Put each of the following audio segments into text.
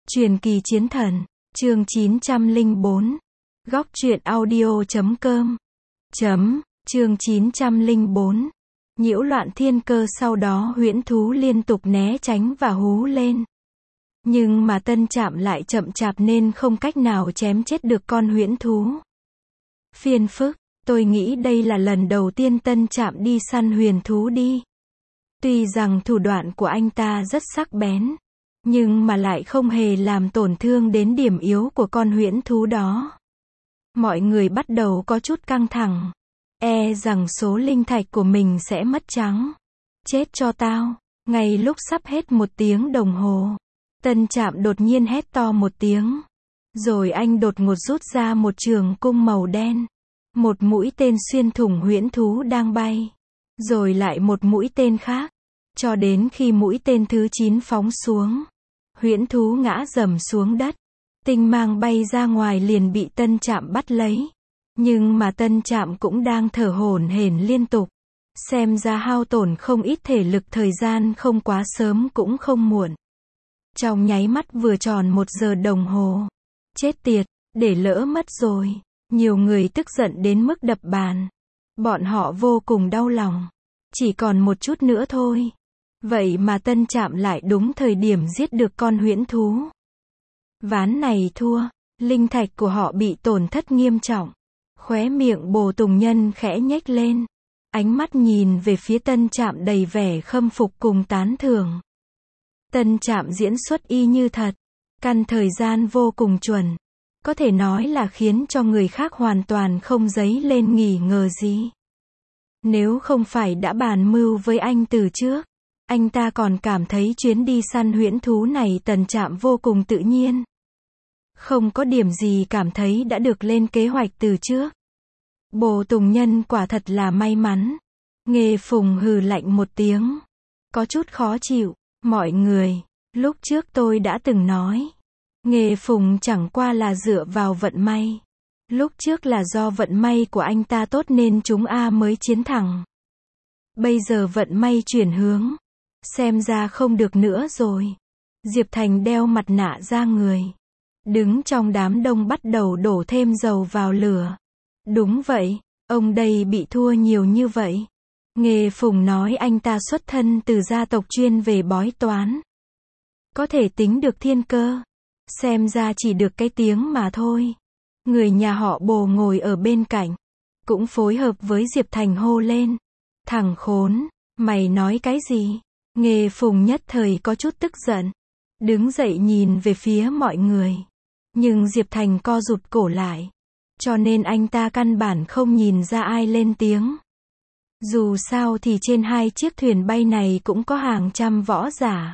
Truyền kỳ chiến thần, chương 904. Góc truyện audio.com. Chương 904. Nhiễu loạn thiên cơ. Sau đó huyễn thú liên tục né tránh và hú lên. Nhưng mà Tân Trạm lại chậm chạp nên không cách nào chém chết được con huyễn thú. Phiền phức, tôi nghĩ đây là lần đầu tiên Tân Trạm đi săn huyền thú đi. Tuy rằng thủ đoạn của anh ta rất sắc bén, nhưng mà lại không hề làm tổn thương đến điểm yếu của con huyễn thú đó. Mọi người bắt đầu có chút căng thẳng. E rằng số linh thạch của mình sẽ mất trắng. Chết cho tao. Ngay lúc sắp hết 1 tiếng đồng hồ, Tân Trạm đột nhiên hét to một tiếng. Rồi anh đột ngột rút ra một trường cung màu đen. Một mũi tên xuyên thủng huyễn thú đang bay. Rồi lại một mũi tên khác. Cho đến khi mũi tên thứ 9 phóng xuống, huyễn thú ngã rầm xuống đất. Tinh mang bay ra ngoài liền bị Tân Trạm bắt lấy. Nhưng mà Tân Trạm cũng đang thở hổn hển liên tục. Xem ra hao tổn không ít thể lực, thời gian không quá sớm cũng không muộn. Trong nháy mắt vừa tròn 1 giờ đồng hồ. Chết tiệt, để lỡ mất rồi. Nhiều người tức giận đến mức đập bàn. Bọn họ vô cùng đau lòng. Chỉ còn một chút nữa thôi. Vậy mà Tân Trạm lại đúng thời điểm giết được con huyễn thú. Ván này thua, linh thạch của họ bị tổn thất nghiêm trọng. Khóe miệng Bồ Tùng Nhân khẽ nhếch lên. Ánh mắt nhìn về phía Tân Trạm đầy vẻ khâm phục cùng tán thưởng. Tân Trạm diễn xuất y như thật. Căn thời gian vô cùng chuẩn. Có thể nói là khiến cho người khác hoàn toàn không dấy lên nghi ngờ gì. Nếu không phải đã bàn mưu với anh từ trước, anh ta còn cảm thấy chuyến đi săn huyễn thú này Tân Trạm vô cùng tự nhiên. Không có điểm gì cảm thấy đã được lên kế hoạch từ trước. Bồ Tùng Nhân quả thật là may mắn. Nghê Phùng hừ lạnh một tiếng. Có chút khó chịu. Mọi người, lúc trước tôi đã từng nói. Nghê Phùng chẳng qua là dựa vào vận may. Lúc trước là do vận may của anh ta tốt nên chúng mới chiến thắng. Bây giờ vận may chuyển hướng. Xem ra không được nữa rồi. Diệp Thành đeo mặt nạ ra người. Đứng trong đám đông bắt đầu đổ thêm dầu vào lửa. Đúng vậy, ông đây bị thua nhiều như vậy. Nghê Phùng nói anh ta xuất thân từ gia tộc chuyên về bói toán. Có thể tính được thiên cơ. Xem ra chỉ được cái tiếng mà thôi. Người nhà họ Bồ ngồi ở bên cạnh. Cũng phối hợp với Diệp Thành hô lên. Thằng khốn, mày nói cái gì? Nghê Phùng nhất thời có chút tức giận. Đứng dậy nhìn về phía mọi người. Nhưng Diệp Thành co rụt cổ lại. Cho nên anh ta căn bản không nhìn ra ai lên tiếng. Dù sao thì trên 2 chiếc thuyền bay này cũng có hàng trăm võ giả.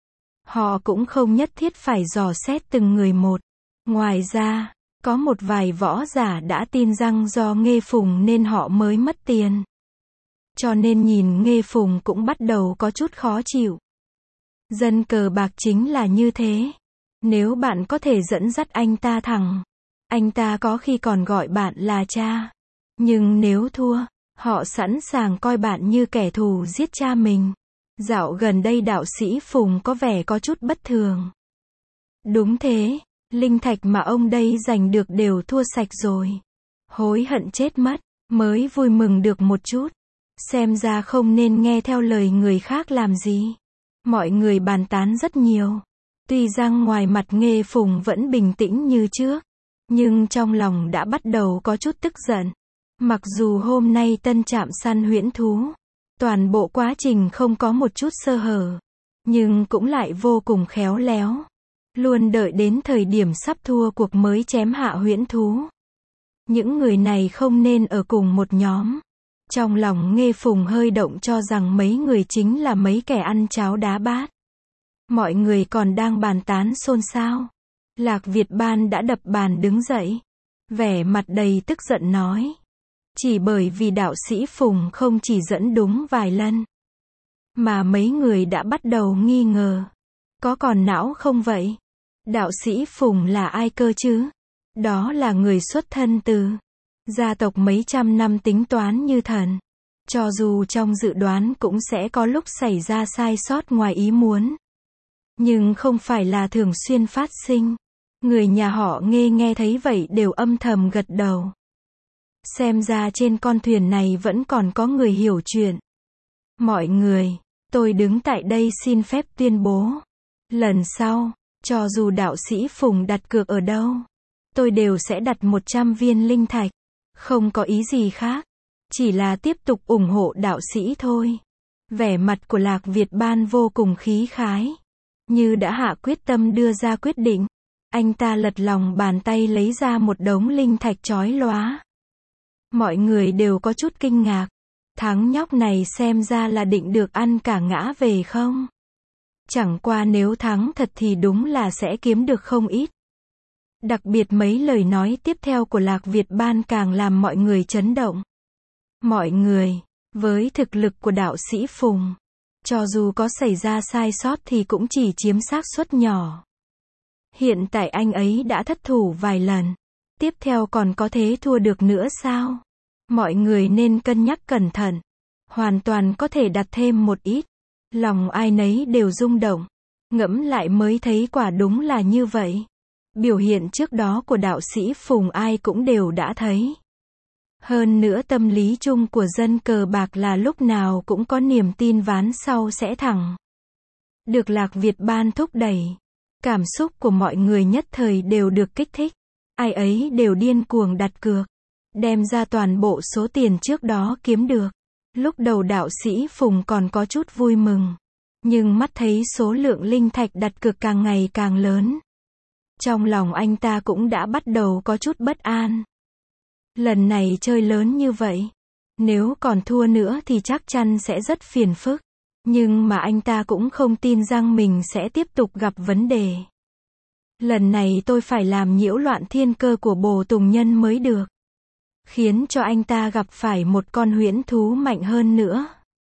Họ cũng không nhất thiết phải dò xét từng người một. Ngoài ra, có một vài võ giả đã tin rằng do Nghê Phùng nên họ mới mất tiền. Cho nên nhìn Nghê Phùng cũng bắt đầu có chút khó chịu. Dân cờ bạc chính là như thế. Nếu bạn có thể dẫn dắt anh ta thắng, anh ta có khi còn gọi bạn là cha. Nhưng nếu thua, họ sẵn sàng coi bạn như kẻ thù giết cha mình. Dạo gần đây đạo sĩ Phùng có vẻ có chút bất thường. Đúng thế, linh thạch mà ông đây giành được đều thua sạch rồi. Hối hận chết mất, mới vui mừng được một chút. Xem ra không nên nghe theo lời người khác làm gì. Mọi người bàn tán rất nhiều. Tuy rằng ngoài mặt Nghê Phùng vẫn bình tĩnh như trước, nhưng trong lòng đã bắt đầu có chút tức giận. Mặc dù hôm nay Tân Trạm săn huyễn thú, toàn bộ quá trình không có một chút sơ hở, nhưng cũng lại vô cùng khéo léo. Luôn đợi đến thời điểm sắp thua cuộc mới chém hạ huyễn thú. Những người này không nên ở cùng một nhóm. Trong lòng Nghê Phùng hơi động cho rằng mấy người chính là mấy kẻ ăn cháo đá bát. Mọi người còn đang bàn tán xôn xao. Lạc Việt Ban đã đập bàn đứng dậy. Vẻ mặt đầy tức giận nói. Chỉ bởi vì đạo sĩ Phùng không chỉ dẫn đúng vài lần, mà mấy người đã bắt đầu nghi ngờ. Có còn não không vậy? Đạo sĩ Phùng là ai cơ chứ? Đó là người xuất thân từ gia tộc mấy trăm năm tính toán như thần. Cho dù trong dự đoán cũng sẽ có lúc xảy ra sai sót ngoài ý muốn. nhưng không phải là thường xuyên phát sinh. Người nhà họ Nghê nghe thấy vậy đều âm thầm gật đầu. Xem ra trên con thuyền này vẫn còn có người hiểu chuyện. Mọi người, tôi đứng tại đây xin phép tuyên bố. Lần sau, cho dù đạo sĩ Phùng đặt cược ở đâu, tôi đều sẽ đặt 100 viên linh thạch. Không có ý gì khác. Chỉ là tiếp tục ủng hộ đạo sĩ thôi. Vẻ mặt của Lạc Việt Ban vô cùng khí khái. Như đã hạ quyết tâm đưa ra quyết định. Anh ta lật lòng bàn tay lấy ra một đống linh thạch chói lóa. Mọi người đều có chút kinh ngạc. Thằng nhóc này xem ra là định được ăn cả ngã về không? Chẳng qua nếu thắng thật thì đúng là sẽ kiếm được không ít. Đặc biệt mấy lời nói tiếp theo của Lạc Việt Ban càng làm mọi người chấn động. Mọi người, với thực lực của đạo sĩ Phùng, cho dù có xảy ra sai sót thì cũng chỉ chiếm xác suất nhỏ. Hiện tại anh ấy đã thất thủ vài lần. Tiếp theo còn có thế thua được nữa sao? Mọi người nên cân nhắc cẩn thận. Hoàn toàn có thể đặt thêm một ít. Lòng ai nấy đều rung động. Ngẫm lại mới thấy quả đúng là như vậy. Biểu hiện trước đó của đạo sĩ Phùng ai cũng đều đã thấy. Hơn nữa tâm lý chung của dân cờ bạc là lúc nào cũng có niềm tin ván sau sẽ thắng. Được Lạc Việt Ban thúc đẩy. Cảm xúc của mọi người nhất thời đều được kích thích. Ai ấy đều điên cuồng đặt cược. Đem ra toàn bộ số tiền trước đó kiếm được. Lúc đầu đạo sĩ Phùng còn có chút vui mừng. Nhưng mắt thấy số lượng linh thạch đặt cược càng ngày càng lớn. Trong lòng anh ta cũng đã bắt đầu có chút bất an. Lần này chơi lớn như vậy. Nếu còn thua nữa thì chắc chắn sẽ rất phiền phức. Nhưng mà anh ta cũng không tin rằng mình sẽ tiếp tục gặp vấn đề. Lần này tôi phải làm nhiễu loạn thiên cơ của Bồ Tùng Nhân mới được. Khiến cho anh ta gặp phải một con huyễn thú mạnh hơn nữa.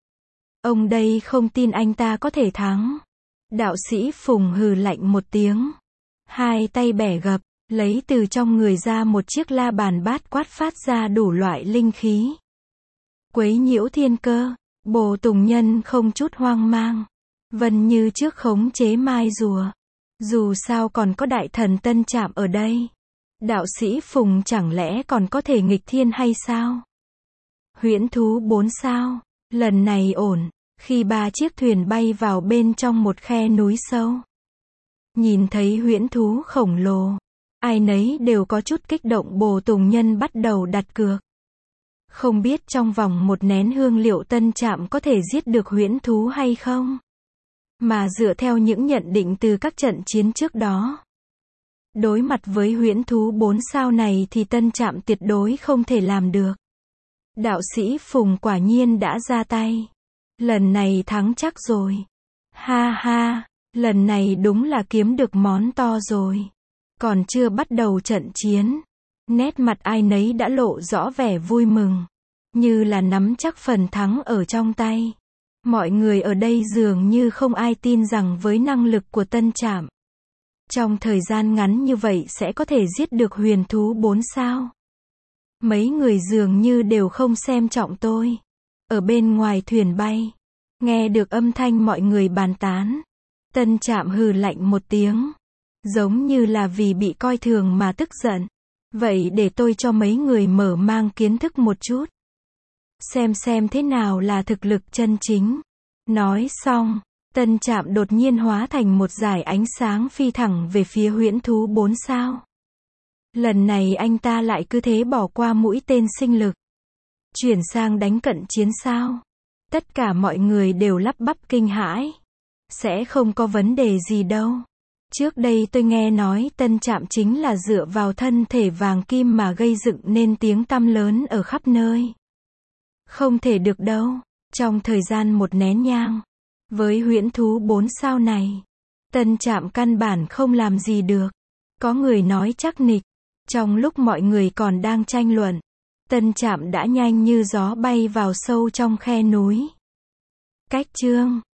Ông đây không tin anh ta có thể thắng. Đạo sĩ Phùng hừ lạnh một tiếng. Hai tay bẻ gập, lấy từ trong người ra một chiếc la bàn bát quát phát ra đủ loại linh khí. Quấy nhiễu thiên cơ, Bồ Tùng Nhân không chút hoang mang. Vân như trước khống chế mai rùa. Dù sao còn có đại thần Tân Trạm ở đây. Đạo sĩ Phùng chẳng lẽ còn có thể nghịch thiên hay sao? Huyễn thú 4 sao. Lần này ổn. Khi 3 chiếc thuyền bay vào bên trong một khe núi sâu. Nhìn thấy huyễn thú khổng lồ. Ai nấy đều có chút kích động. Bồ Tùng Nhân bắt đầu đặt cược. Không biết trong vòng một nén hương liệu Tân Trạm có thể giết được huyễn thú hay không? Mà dựa theo những nhận định từ các trận chiến trước đó. Đối mặt với huyễn thú 4 sao này thì Tân Trạm tuyệt đối không thể làm được. Đạo sĩ Phùng quả nhiên đã ra tay. Lần này thắng chắc rồi. Ha ha, lần này đúng là kiếm được món to rồi. Còn chưa bắt đầu trận chiến. Nét mặt ai nấy đã lộ rõ vẻ vui mừng. Như là nắm chắc phần thắng ở trong tay. Mọi người ở đây dường như không ai tin rằng với năng lực của Tân Trạm. Trong thời gian ngắn như vậy sẽ có thể giết được huyền thú 4 sao. Mấy người dường như đều không xem trọng tôi. Ở bên ngoài thuyền bay. Nghe được âm thanh mọi người bàn tán. Tân Trạm hừ lạnh một tiếng. Giống như là vì bị coi thường mà tức giận. Vậy để tôi cho mấy người mở mang kiến thức một chút. Xem thế nào là thực lực chân chính. Nói xong, Tân Trạm đột nhiên hóa thành một dải ánh sáng phi thẳng về phía huyễn thú 4 sao. Lần này anh ta lại cứ thế bỏ qua mũi tên sinh lực. Chuyển sang đánh cận chiến sao. Tất cả mọi người đều lắp bắp kinh hãi. Sẽ không có vấn đề gì đâu. Trước đây tôi nghe nói Tân Trạm chính là dựa vào thân thể vàng kim mà gây dựng nên tiếng tăm lớn ở khắp nơi. Không thể được đâu. Trong thời gian một nén nhang. Với huyễn thú 4 sao này. Tân Trạm căn bản không làm gì được. Có người nói chắc nịch. Trong lúc mọi người còn đang tranh luận. Tân Trạm đã nhanh như gió bay vào sâu trong khe núi. Cách chương